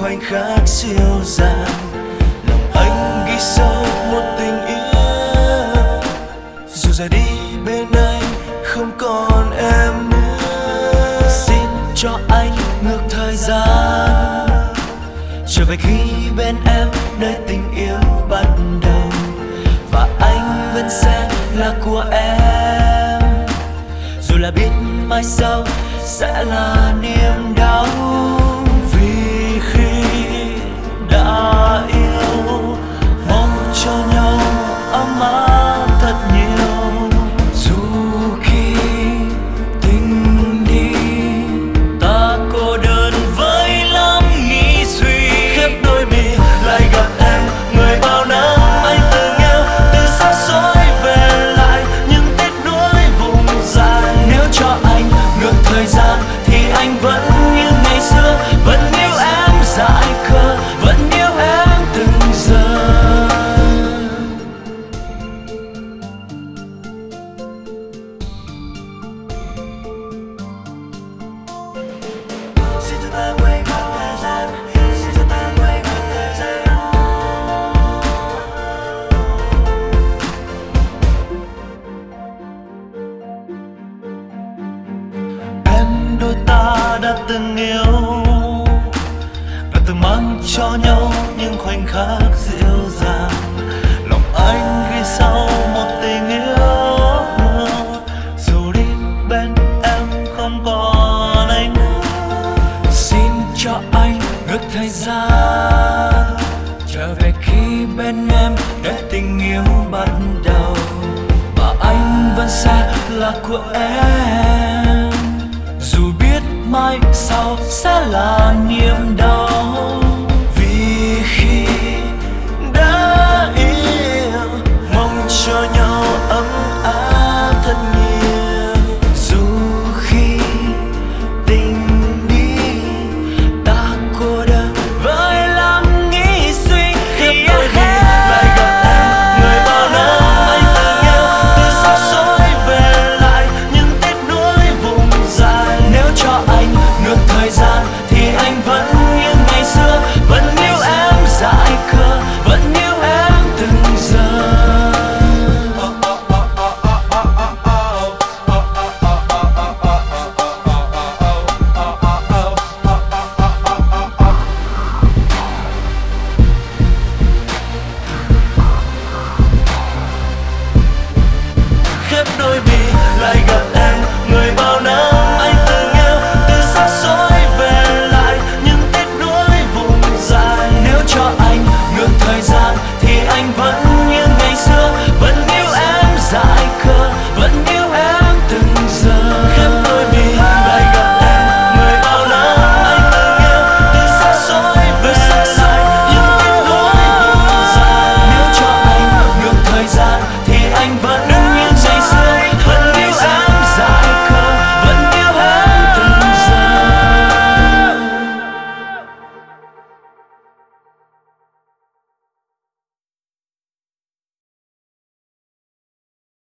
khoảnh khắc dịu dàng. Lòng anh ghi sâu một tình yêu, dù giờ đi bên anh không còn em nữa. Xin cho anh ngược thời gian, trở về khi bên em nơi tình yêu bắt đầu, và anh vẫn sẽ là của em, dù là biết mai sau sẽ là niềm đau. Vì khi đã yêu, mong cho nhau ấm áp thật nhiều. Dù khi tình đi, ta cô đơn với lắm nghĩ suy. Khép đôi mi lại gặp em, người bao năm anh từng yêu, từ xa xôi về lại những tiếc nuối vùng dài. Nếu cho anh ngược thời gian thì anh vẫn như ngày xưa, vẫn yêu em dại khờ, vẫn yêu em từng giờ. Xin cho ta quay ngược thời gian, xin cho ta quay ngược thời gian. Em đôi ta đã từng yêu, đã từng mang cho nhau những khoảnh khắc dịu dàng. Lòng anh ghi sau một tình yêu, dù đi bên em không còn anh nữa. Xin cho anh ngược thời gian, trở về khi bên em để tình yêu bắt đầu, và anh vẫn sẽ là của em, dù biết mai sau sẽ là niềm đau.